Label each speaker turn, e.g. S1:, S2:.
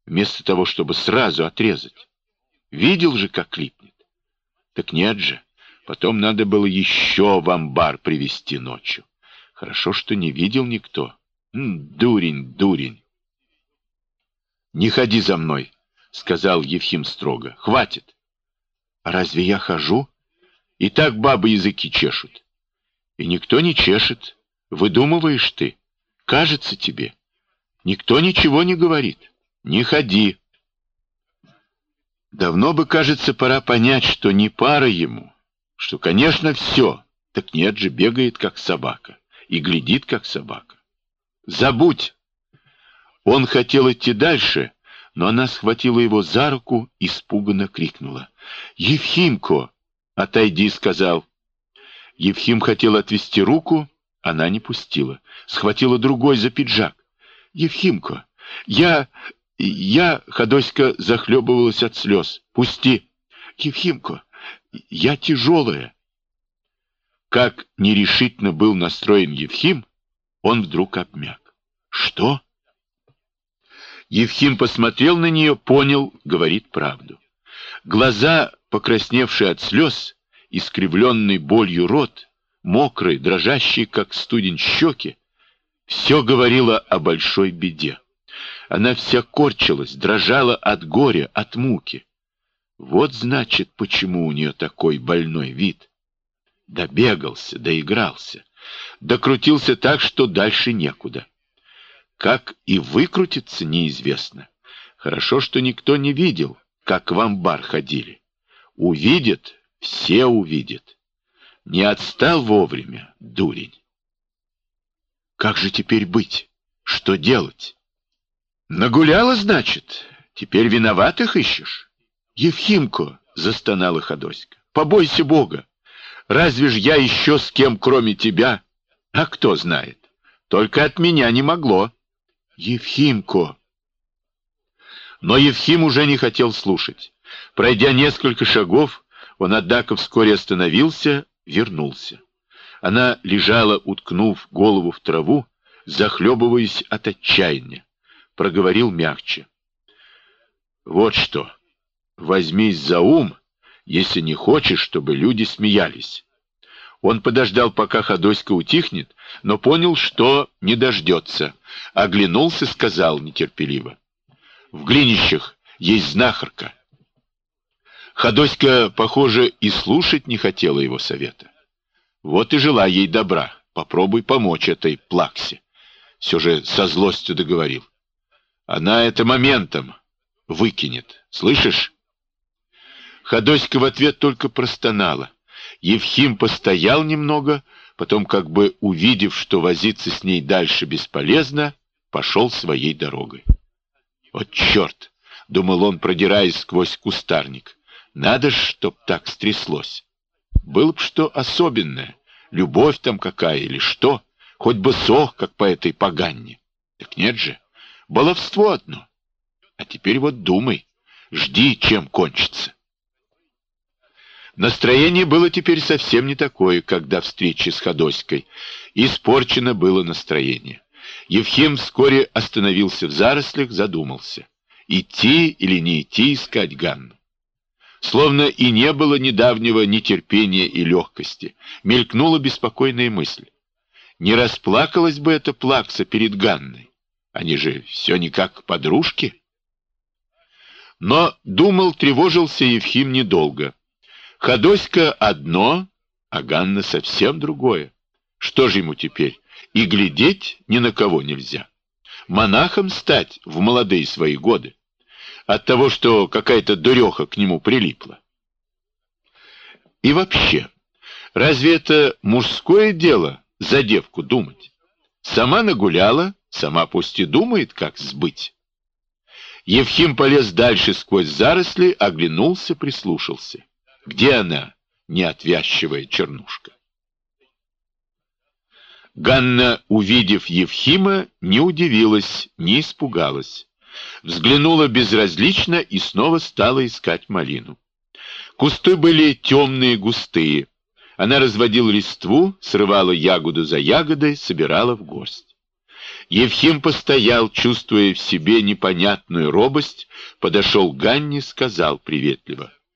S1: вместо того, чтобы сразу отрезать. Видел же, как липнет. Так нет же, потом надо было еще в амбар привезти ночью. Хорошо, что не видел никто. Дурень, дурень. «Не ходи за мной», — сказал Евхим строго. «Хватит». «А разве я хожу? И так бабы языки чешут». «И никто не чешет. Выдумываешь ты. Кажется тебе. Никто ничего не говорит. Не ходи». Давно бы, кажется, пора понять, что не пара ему, что, конечно, все. Так нет же, бегает, как собака, и глядит, как собака. «Забудь!» Он хотел идти дальше, но она схватила его за руку и испуганно крикнула. «Евхимко!» «Отойди», — сказал. Евхим хотел отвести руку, она не пустила. Схватила другой за пиджак. «Евхимко, я...» Ходоська захлебывалась от слез. «Пусти!» «Евхимко, я тяжелая!» Как нерешительно был настроен Евхим, он вдруг обмяк. «Что?» Евхим посмотрел на нее, понял, говорит правду. Глаза, покрасневшие от слез, искривленный болью рот, мокрые, дрожащие, как студень щеки, все говорило о большой беде. Она вся корчилась, дрожала от горя, от муки. Вот, значит, почему у нее такой больной вид. Добегался, доигрался, докрутился так, что дальше некуда. Как и выкрутиться, неизвестно. Хорошо, что никто не видел, как в амбар ходили. Увидят, все увидят. Не отстал вовремя, дурень. Как же теперь быть? Что делать? Нагуляла, значит? Теперь виноватых ищешь? Евхимко, застонала Ходоська, побойся Бога. Разве ж я еще с кем, кроме тебя? А кто знает? Только от меня не могло. Евхимко. Но Евхим уже не хотел слушать. Пройдя несколько шагов, он, однако, вскоре остановился, вернулся. Она лежала, уткнув голову в траву, захлебываясь от отчаяния. Проговорил мягче. «Вот что, возьмись за ум, если не хочешь, чтобы люди смеялись». Он подождал, пока Ходоська утихнет, но понял, что не дождется. Оглянулся, сказал нетерпеливо. «В Глинищах есть знахарка». Ходоська, похоже, и слушать не хотела его совета. Вот и жила ей добра. Попробуй помочь этой плаксе. Все же со злостью договорил. Она это моментом выкинет. Слышишь? Ходоська в ответ только простонала. Евхим постоял немного, потом, как бы увидев, что возиться с ней дальше бесполезно, пошел своей дорогой. «Вот черт!» — думал он, продираясь сквозь кустарник. «Надо ж, чтоб так стряслось. Было б что особенное, любовь там какая или что, хоть бы сох, как по этой поганне. Так нет же, баловство одно. А теперь вот думай, жди, чем кончится». Настроение было теперь совсем не такое, как до встречи с Ходоськой. Испорчено было настроение. Евхим вскоре остановился в зарослях, задумался. Идти или не идти искать Ганну. Словно и не было недавнего нетерпения и легкости. Мелькнула беспокойная мысль. Не расплакалась бы эта плакса перед Ганной? Они же все никак подружки. Но думал, тревожился Евхим недолго. Ходоська одно, а Ганна совсем другое. Что же ему теперь? И глядеть ни на кого нельзя. Монахом стать в молодые свои годы. От того, что какая-то дуреха к нему прилипла. И вообще, разве это мужское дело за девку думать? Сама нагуляла, сама пусть и думает, как сбыть. Евхим полез дальше сквозь заросли, оглянулся, прислушался. Где она, неотвязчивая чернушка? Ганна, увидев Евхима, не удивилась, не испугалась. Взглянула безразлично и снова стала искать малину. Кусты были темные, густые. Она разводила листву, срывала ягоду за ягодой, собирала в горсть. Евхим постоял, чувствуя в себе непонятную робость, подошел к Ганне, сказал приветливо: